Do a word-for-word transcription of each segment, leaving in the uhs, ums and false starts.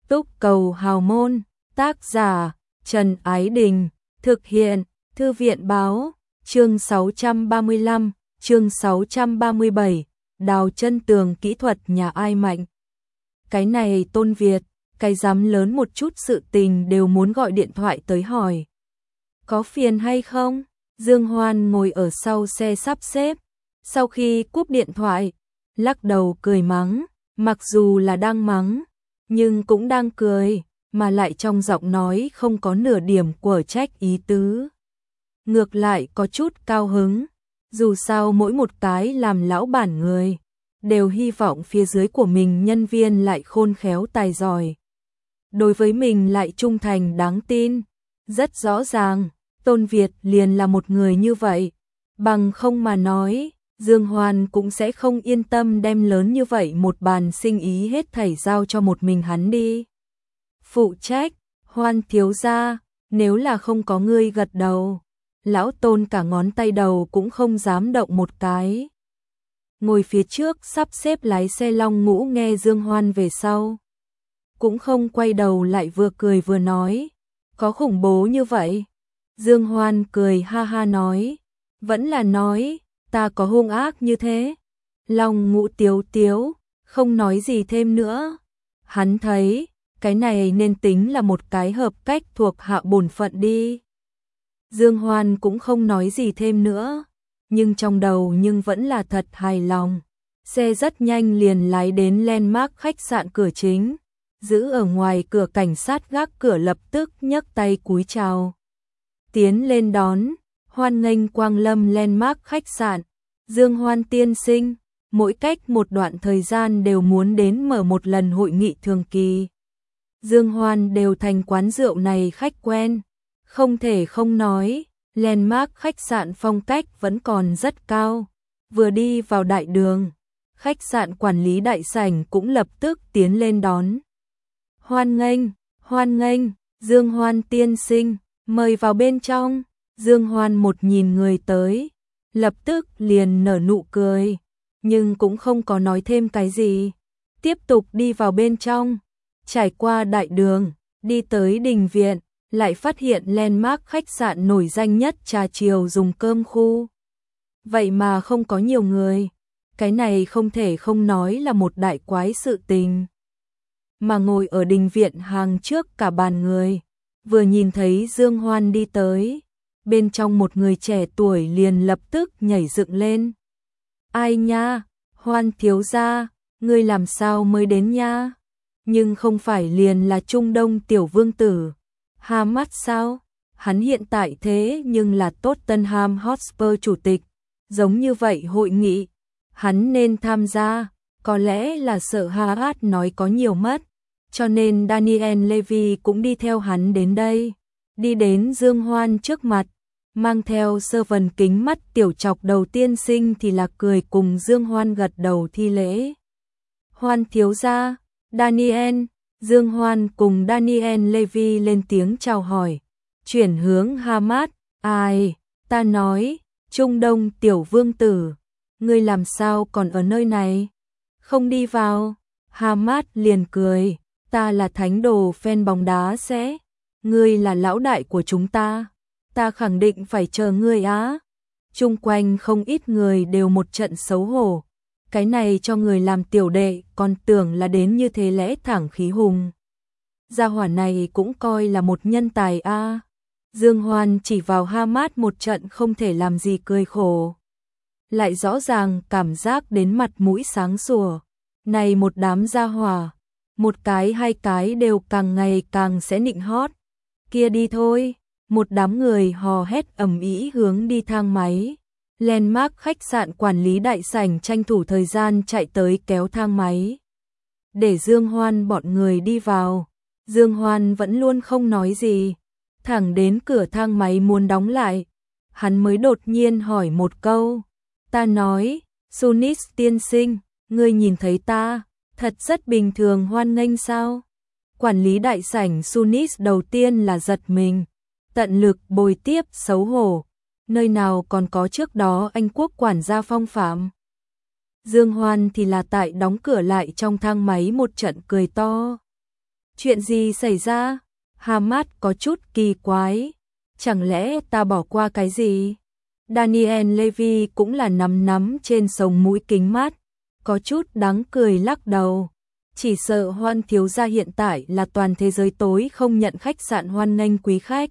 Túc Cầu Hào Môn, tác giả Trần Ái Đình, thực hiện Thư viện Báo, chương sáu trăm ba mươi lăm, chương sáu trăm ba mươi bảy, đào chân tường kỹ thuật nhà ai mạnh. Cái này Tôn Việt, cái dám lớn một chút sự tình đều muốn gọi điện thoại tới hỏi. Có phiền hay không? Dương Hoan ngồi ở sau xe sắp xếp, sau khi cúp điện thoại, lắc đầu cười mắng, mặc dù là đang mắng, nhưng cũng đang cười, mà lại trong giọng nói không có nửa điểm quở trách ý tứ. Ngược lại có chút cao hứng, dù sao mỗi một cái làm lão bản người, đều hy vọng phía dưới của mình nhân viên lại khôn khéo tài giỏi. Đối với mình lại trung thành đáng tin, rất rõ ràng, Tôn Việt liền là một người như vậy, bằng không mà nói, Dương Hoan cũng sẽ không yên tâm đem lớn như vậy một bàn sinh ý hết thảy giao cho một mình hắn đi. Phụ trách, Hoan thiếu gia, nếu là không có ngươi gật đầu, lão Tôn cả ngón tay đầu cũng không dám động một cái. Ngồi phía trước sắp xếp lái xe Long Ngũ nghe Dương Hoan về sau, cũng không quay đầu lại vừa cười vừa nói, có khủng bố như vậy? Dương Hoan cười ha ha nói, vẫn là nói, ta có hung ác như thế. Long Ngũ tiếu tiếu, không nói gì thêm nữa. Hắn thấy, cái này nên tính là một cái hợp cách thuộc hạ bổn phận đi. Dương Hoan cũng không nói gì thêm nữa, nhưng trong đầu nhưng vẫn là thật hài lòng. Xe rất nhanh liền lái đến Landmark khách sạn cửa chính, giữ ở ngoài cửa cảnh sát gác cửa lập tức nhấc tay cúi chào. Tiến lên đón, hoan nghênh quang lâm Landmark khách sạn. Dương Hoan tiên sinh, mỗi cách một đoạn thời gian đều muốn đến mở một lần hội nghị thường kỳ. Dương Hoan đều thành quán rượu này khách quen, không thể không nói, Landmark khách sạn phong cách vẫn còn rất cao. Vừa đi vào đại đường, khách sạn quản lý đại sảnh cũng lập tức tiến lên đón. Hoan nghênh, hoan nghênh, Dương Hoan tiên sinh, mời vào bên trong. Dương Hoan một nhìn người tới, lập tức liền nở nụ cười, nhưng cũng không có nói thêm cái gì. Tiếp tục đi vào bên trong, trải qua đại đường, đi tới đình viện, lại phát hiện Landmark khách sạn nổi danh nhất trà chiều dùng cơm khu. Vậy mà không có nhiều người, cái này không thể không nói là một đại quái sự tình. Mà ngồi ở đình viện hàng trước cả bàn người, vừa nhìn thấy Dương Hoan đi tới, bên trong một người trẻ tuổi liền lập tức nhảy dựng lên. Ai nha, Hoan thiếu gia, ngươi làm sao mới đến nha? Nhưng không phải liền là Trung Đông tiểu vương tử Hamad sao? Hắn hiện tại thế nhưng là Tottenham Hotspur chủ tịch, giống như vậy hội nghị, hắn nên tham gia, có lẽ là sợ Hamad nói có nhiều mất, cho nên Daniel Levy cũng đi theo hắn đến đây. Đi đến Dương Hoan trước mặt, mang theo sơ vần kính mắt tiểu chọc đầu tiên sinh thì là cười cùng Dương Hoan gật đầu thi lễ. Hoan thiếu gia, Daniel, Dương Hoan cùng Daniel Levy lên tiếng chào hỏi, chuyển hướng Hamad, ai, ta nói, Trung Đông tiểu vương tử, ngươi làm sao còn ở nơi này, không đi vào? Hamad liền cười, ta là thánh đồ fan bóng đá sẽ, ngươi là lão đại của chúng ta, ta khẳng định phải chờ ngươi á. Chung quanh không ít người đều một trận xấu hổ, cái này cho người làm tiểu đệ còn tưởng là đến như thế lẽ thẳng khí hùng. Gia hỏa này cũng coi là một nhân tài a. Dương Hoan chỉ vào Hamad một trận không thể làm gì cười khổ. Lại rõ ràng cảm giác đến mặt mũi sáng sủa. Này một đám gia hỏa, một cái hai cái đều càng ngày càng sẽ nịnh hót. Kia đi thôi, một đám người hò hét ầm ĩ hướng đi thang máy. Landmark khách sạn quản lý đại sảnh tranh thủ thời gian chạy tới kéo thang máy, để Dương Hoan bọn người đi vào. Dương Hoan vẫn luôn không nói gì, thẳng đến cửa thang máy muốn đóng lại, hắn mới đột nhiên hỏi một câu. Ta nói, Sunis tiên sinh, ngươi nhìn thấy ta, thật rất bình thường hoan nghênh sao? Quản lý đại sảnh Sunis đầu tiên là giật mình, tận lực bồi tiếp xấu hổ. Nơi nào còn có trước đó Anh quốc quản gia phong phạm. Dương Hoan thì là tại đóng cửa lại trong thang máy một trận cười to. Chuyện gì xảy ra? Hamad có chút kỳ quái. Chẳng lẽ ta bỏ qua cái gì? Daniel Levy cũng là nắm nắm trên sống mũi kính mát, có chút đáng cười lắc đầu. Chỉ sợ Hoan thiếu gia hiện tại là toàn thế giới tối không nhận khách sạn hoan nghênh quý khách.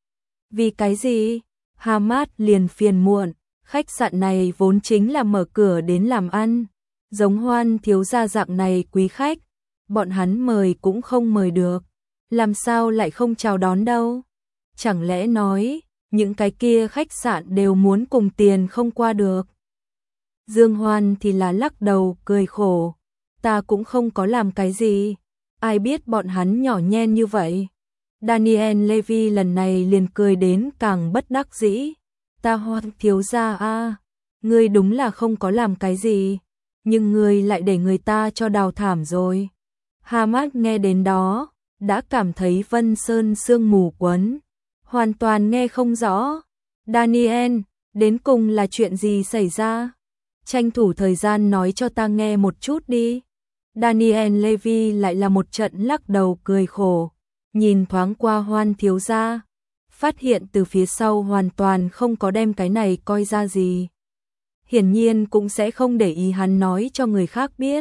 Vì cái gì? Hamad liền phiền muộn, khách sạn này vốn chính là mở cửa đến làm ăn. Giống Hoan thiếu gia dạng này quý khách, bọn hắn mời cũng không mời được. Làm sao lại không chào đón đâu? Chẳng lẽ nói, những cái kia khách sạn đều muốn cùng tiền không qua được? Dương Hoan thì là lắc đầu cười khổ. Ta cũng không có làm cái gì. Ai biết bọn hắn nhỏ nhen như vậy. Daniel Levy lần này liền cười đến càng bất đắc dĩ. Ta Hoan thiếu gia a, ngươi đúng là không có làm cái gì, nhưng ngươi lại để người ta cho đào thảm rồi. Hamad nghe đến đó, đã cảm thấy vân sơn sương mù quấn, hoàn toàn nghe không rõ. Daniel, đến cùng là chuyện gì xảy ra? Tranh thủ thời gian nói cho ta nghe một chút đi. Daniel Levy lại là một trận lắc đầu cười khổ, nhìn thoáng qua Hoan thiếu gia, phát hiện từ phía sau hoàn toàn không có đem cái này coi ra gì. Hiển nhiên cũng sẽ không để ý hắn nói cho người khác biết.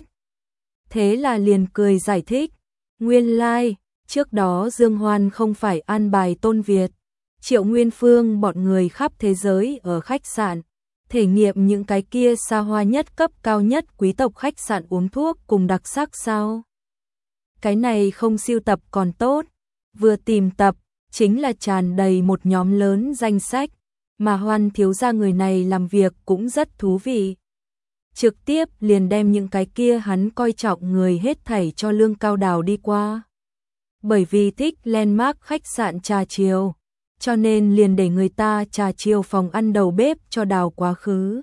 Thế là liền cười giải thích, nguyên lai, like, trước đó Dương Hoan không phải an bài Tôn Việt, Triệu Nguyên Phương bọn người khắp thế giới ở khách sạn, thể nghiệm những cái kia xa hoa nhất cấp cao nhất quý tộc khách sạn uống thuốc cùng đặc sắc sao? Cái này không siêu tập còn tốt, vừa tìm tập, chính là tràn đầy một nhóm lớn danh sách, mà Hoan thiếu gia người này làm việc cũng rất thú vị. Trực tiếp liền đem những cái kia hắn coi trọng người hết thảy cho Lương Cao Đào đi qua. Bởi vì thích landmark khách sạn trà chiều, cho nên liền để người ta trà chiều phòng ăn đầu bếp cho Đào quá khứ.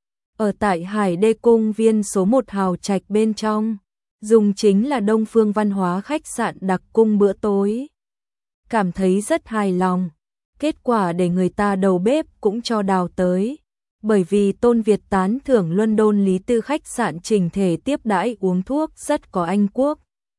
Ở tại Hải Đê Cung viên số một hào trạch bên trong, dùng chính là Đông Phương Văn Hóa khách sạn đặc cung bữa tối. Cảm thấy rất hài lòng, kết quả để người ta đầu bếp cũng cho Đào tới. Bởi vì Tôn Việt tán thưởng London Lý Tư khách sạn trình thể tiếp đãi uống thuốc rất có Anh quốc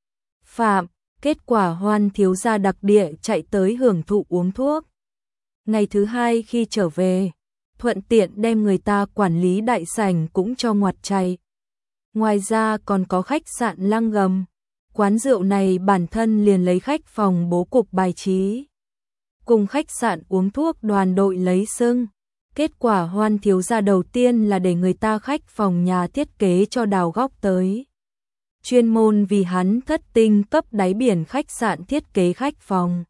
phạm, kết quả Hoan thiếu gia đặc địa chạy tới hưởng thụ uống thuốc. Ngày thứ hai khi trở về, thuận tiện đem người ta quản lý đại sảnh cũng cho ngoặt chạy. Ngoài ra còn có khách sạn Lăng Gầm, quán rượu này bản thân liền lấy khách phòng bố cục bài trí. Cùng khách sạn uống thuốc đoàn đội lấy sưng. Kết quả Hoan thiếu gia đầu tiên là để người ta khách phòng nhà thiết kế cho Đào góc tới. Chuyên môn vì hắn thất tinh cấp đáy biển khách sạn thiết kế khách phòng.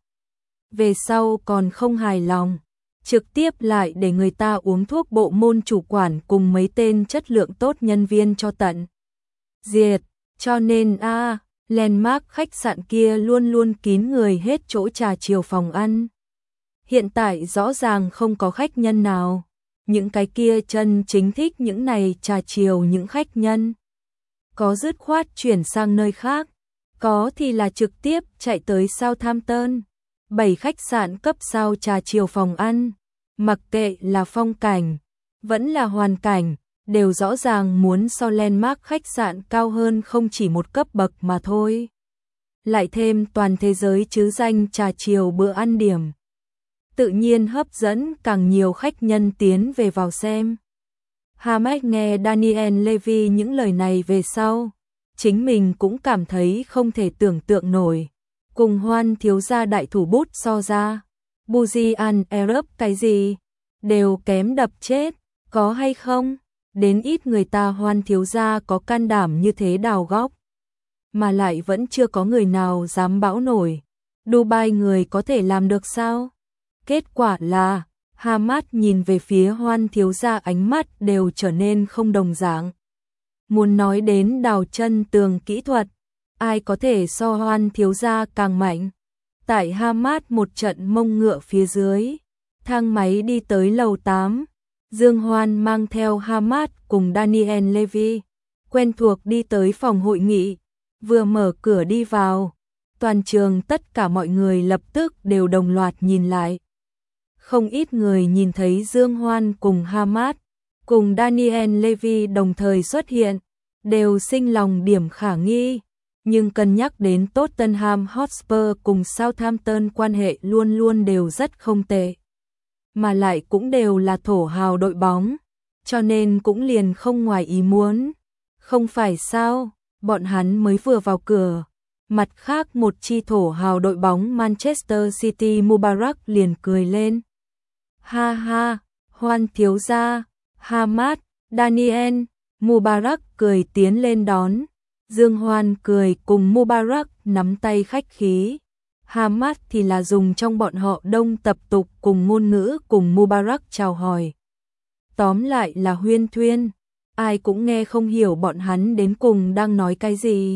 Về sau còn không hài lòng, trực tiếp lại để người ta uống thuốc bộ môn chủ quản cùng mấy tên chất lượng tốt nhân viên cho tận diệt. Cho nên a à, landmark khách sạn kia luôn luôn kín người hết chỗ trà chiều phòng ăn. Hiện tại rõ ràng không có khách nhân nào. Những cái kia chân chính thích những này trà chiều những khách nhân. Có dứt khoát chuyển sang nơi khác, có thì là trực tiếp chạy tới Southampton. Bảy khách sạn cấp sao trà chiều phòng ăn, mặc kệ là phong cảnh, vẫn là hoàn cảnh, đều rõ ràng muốn so landmark khách sạn cao hơn không chỉ một cấp bậc mà thôi. Lại thêm toàn thế giới chứ danh trà chiều bữa ăn điểm. Tự nhiên hấp dẫn càng nhiều khách nhân tiến về vào xem. Hamad nghe Daniel Levy những lời này về sau, chính mình cũng cảm thấy không thể tưởng tượng nổi. Cùng Hoan thiếu gia đại thủ bút so ra, Buzian Arab cái gì, đều kém đập chết, có hay không? Đến ít người ta Hoan thiếu gia có can đảm như thế đào góc. Mà lại vẫn chưa có người nào dám bão nổi. Dubai người có thể làm được sao? Kết quả là, Hamad nhìn về phía Hoan thiếu gia ánh mắt đều trở nên không đồng dạng. Muốn nói đến đào chân tường kỹ thuật, ai có thể so Hoan thiếu gia càng mạnh. Tại Hamad một trận mông ngựa phía dưới, thang máy đi tới lầu tám, Dương Hoan mang theo Hamad cùng Daniel Levy, quen thuộc đi tới phòng hội nghị, vừa mở cửa đi vào, toàn trường tất cả mọi người lập tức đều đồng loạt nhìn lại. Không ít người nhìn thấy Dương Hoan cùng Hamad, cùng Daniel Levy đồng thời xuất hiện, đều sinh lòng điểm khả nghi. Nhưng cân nhắc đến Tottenham Hotspur cùng Southampton quan hệ luôn luôn đều rất không tệ. Mà lại cũng đều là thổ hào đội bóng, cho nên cũng liền không ngoài ý muốn. Không phải sao, bọn hắn mới vừa vào cửa. Mặt khác một chi thổ hào đội bóng Manchester City Mubarak liền cười lên. Ha ha, Hoan thiếu gia, Hamad, Daniel, Mubarak cười tiến lên đón. Dương Hoan cười cùng Mubarak nắm tay khách khí. Hamad thì là dùng trong bọn họ đông tập tục cùng ngôn ngữ cùng Mubarak chào hỏi. Tóm lại là huyên thuyên, ai cũng nghe không hiểu bọn hắn đến cùng đang nói cái gì.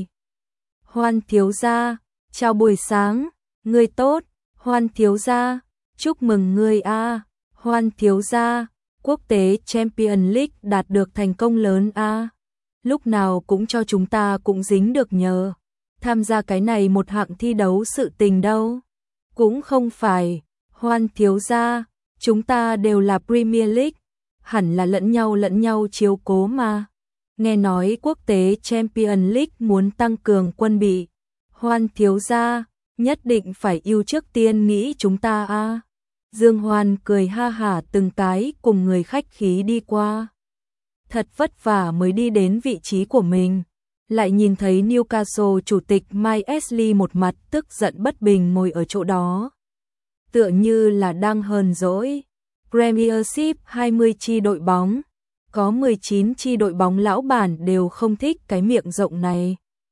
Hoan thiếu gia, chào buổi sáng, ngươi tốt, Hoan thiếu gia, chúc mừng ngươi a, Hoan thiếu gia, quốc tế Champions League đạt được thành công lớn a. Lúc nào cũng cho chúng ta cũng dính được nhờ. Tham gia cái này một hạng thi đấu sự tình đâu. Cũng không phải, Hoan thiếu gia, chúng ta đều là Premier League, hẳn là lẫn nhau lẫn nhau chiếu cố mà. Nghe nói quốc tế Champions League muốn tăng cường quân bị. Hoan thiếu gia, nhất định phải yêu trước tiên nghĩ chúng ta a. Dương Hoan cười ha hả từng cái cùng người khách khí đi qua. Thật vất vả mới đi đến vị trí của mình, lại nhìn thấy Newcastle chủ tịch Mike Ashley một mặt tức giận bất bình ngồi ở chỗ đó. Tựa như là đang hờn dỗi. Premiership hai mươi chi đội bóng, có mười chín chi đội bóng lão bản đều không thích cái miệng rộng này.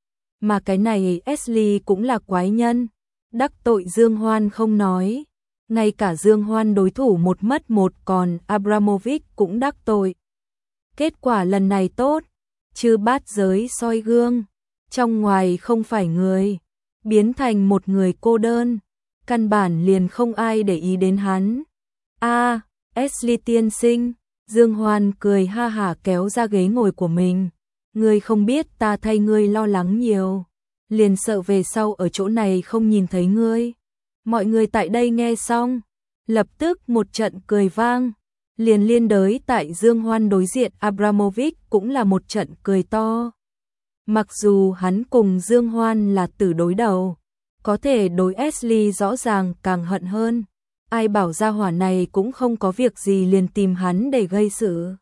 Mà cái này Ashley cũng là quái nhân, đắc tội Dương Hoan không nói. Ngay cả Dương Hoan đối thủ một mất một còn Abramovich cũng đắc tội. Kết quả lần này tốt, chư bát giới soi gương, trong ngoài không phải người, biến thành một người cô đơn, căn bản liền không ai để ý đến hắn. A, à, Ashley tiên sinh, Dương Hoan cười ha hả kéo ra ghế ngồi của mình. Ngươi không biết ta thay ngươi lo lắng nhiều, liền sợ về sau ở chỗ này không nhìn thấy ngươi. Mọi người tại đây nghe xong, lập tức một trận cười vang. Liền liên đới tại Dương Hoan đối diện Abramovich cũng là một trận cười to. Mặc dù hắn cùng Dương Hoan là tử đối đầu, có thể đối Ashley rõ ràng càng hận hơn. Ai bảo gia hỏa này cũng không có việc gì liền tìm hắn để gây sự.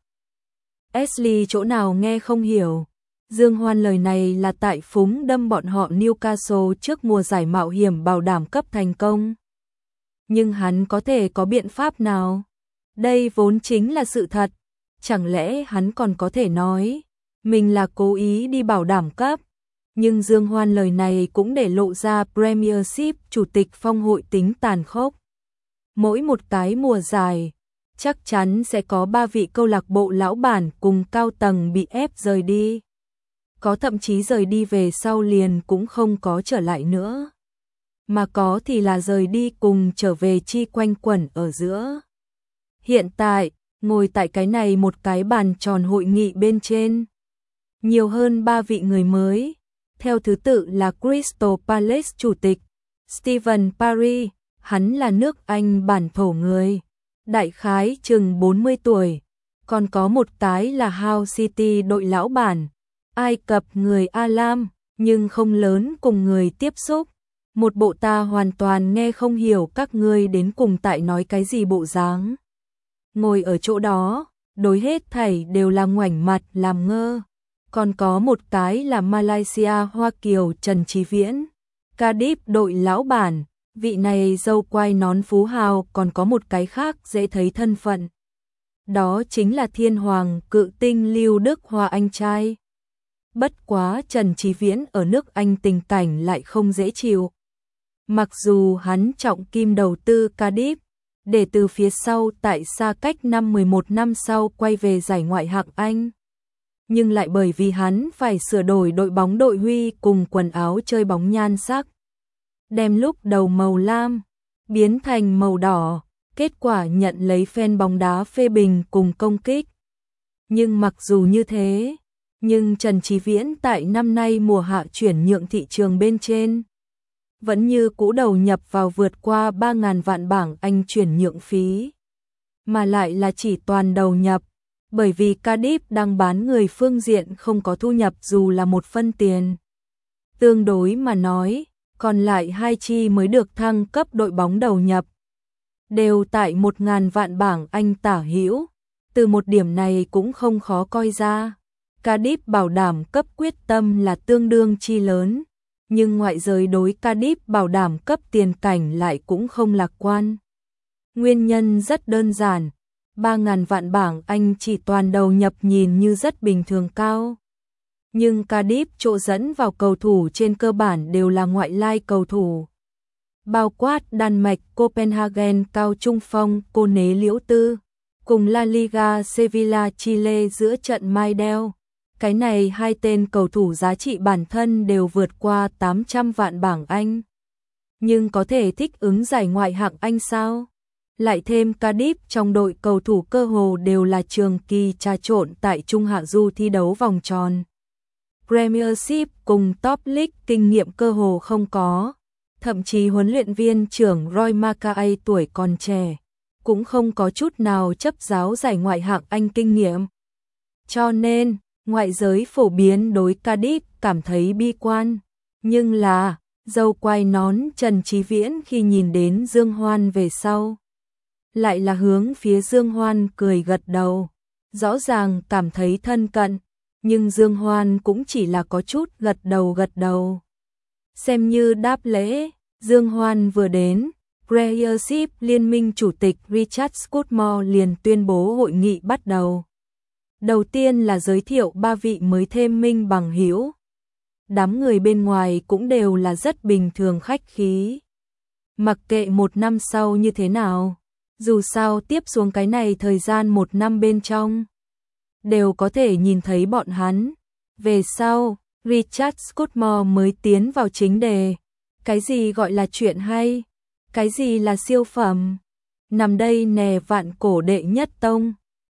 Ashley chỗ nào nghe không hiểu. Dương Hoan lời này là tại phúng đâm bọn họ Newcastle trước mùa giải mạo hiểm bảo đảm cấp thành công. Nhưng hắn có thể có biện pháp nào? Đây vốn chính là sự thật, chẳng lẽ hắn còn có thể nói mình là cố ý đi bảo đảm cấp. Nhưng Dương Hoan lời này cũng để lộ ra Premiership chủ tịch phong hội tính tàn khốc. Mỗi một cái mùa giải, chắc chắn sẽ có ba vị câu lạc bộ lão bản cùng cao tầng bị ép rời đi. Có thậm chí rời đi về sau liền cũng không có trở lại nữa. Mà có thì là rời đi cùng trở về chi quanh quẩn ở giữa. Hiện tại, ngồi tại cái này một cái bàn tròn hội nghị bên trên. Nhiều hơn ba vị người mới, theo thứ tự là Crystal Palace chủ tịch, Stephen Parry, hắn là nước Anh bản thổ người, đại khái chừng bốn mươi tuổi. Còn có một cái là Hull City đội lão bản, Ai Cập người Alam, nhưng không lớn cùng người tiếp xúc. Một bộ ta hoàn toàn nghe không hiểu các ngươi đến cùng tại nói cái gì bộ dáng. Ngồi ở chỗ đó, đối hết thảy đều là ngoảnh mặt làm ngơ. Còn có một cái là Malaysia Hoa Kiều Trần Chí Viễn, Cardiff đội lão bản, vị này dâu quai nón phú hào. Còn có một cái khác dễ thấy thân phận. Đó chính là thiên hoàng cự tinh Lưu Đức Hoa anh trai. Bất quá Trần Chí Viễn ở nước Anh tình cảnh lại không dễ chịu. Mặc dù hắn trọng kim đầu tư Cardiff, để từ phía sau tại xa cách năm mười một năm sau quay về giải ngoại hạng Anh. Nhưng lại bởi vì hắn phải sửa đổi đội bóng đội huy cùng quần áo chơi bóng nhan sắc. Đem lúc đầu màu lam, biến thành màu đỏ, kết quả nhận lấy fan bóng đá phê bình cùng công kích. Nhưng mặc dù như thế, nhưng Trần Chí Viễn tại năm nay mùa hạ chuyển nhượng thị trường bên trên vẫn như cũ đầu nhập vào vượt qua ba nghìn vạn bảng Anh chuyển nhượng phí. Mà lại là chỉ toàn đầu nhập, bởi vì Cardiff đang bán người phương diện không có thu nhập dù là một phân tiền. Tương đối mà nói, còn lại hai chi mới được thăng cấp đội bóng đầu nhập. Đều tại một ngàn vạn bảng Anh tả hữu. Từ một điểm này cũng không khó coi ra. Cardiff bảo đảm cấp quyết tâm là tương đương chi lớn. Nhưng ngoại giới đối Cardiff bảo đảm cấp tiền cảnh lại cũng không lạc quan. Nguyên nhân rất đơn giản. ba ngàn vạn bảng Anh chỉ toàn đầu nhập nhìn như rất bình thường cao. Nhưng Cardiff chỗ dẫn vào cầu thủ trên cơ bản đều là ngoại lai cầu thủ. Bao quát Đan Mạch, Copenhagen cao trung phong, Cô Nế Liễu Tư, cùng La Liga Sevilla Chile giữa trận Mai Đeo. Cái này hai tên cầu thủ giá trị bản thân đều vượt qua tám trăm vạn bảng Anh. Nhưng có thể thích ứng giải ngoại hạng Anh sao? Lại thêm Cardiff trong đội cầu thủ cơ hồ đều là trường kỳ trà trộn tại Trung Hạ Du thi đấu vòng tròn. Premiership cùng Top League kinh nghiệm cơ hồ không có. Thậm chí huấn luyện viên trưởng Roy Mackay tuổi còn trẻ, cũng không có chút nào chấp giáo giải ngoại hạng Anh kinh nghiệm. Cho nên, ngoại giới phổ biến đối Cardiff cảm thấy bi quan. Nhưng là, dâu quai nón Trần Chí Viễn khi nhìn đến Dương Hoan về sau. Lại là hướng phía Dương Hoan cười gật đầu. Rõ ràng cảm thấy thân cận, nhưng Dương Hoan cũng chỉ là có chút gật đầu gật đầu. Xem như đáp lễ, Dương Hoan vừa đến, Premiership Liên minh Chủ tịch Richard Scudmore liền tuyên bố hội nghị bắt đầu. Đầu tiên là giới thiệu ba vị mới thêm minh bằng hữu. Đám người bên ngoài cũng đều là rất bình thường khách khí. Mặc kệ một năm sau như thế nào, dù sao tiếp xuống cái này thời gian một năm bên trong, đều có thể nhìn thấy bọn hắn. Về sau, Richard Scudmore mới tiến vào chính đề. Cái gì gọi là chuyện hay? Cái gì là siêu phẩm? Nằm đây nè vạn cổ đệ nhất tông.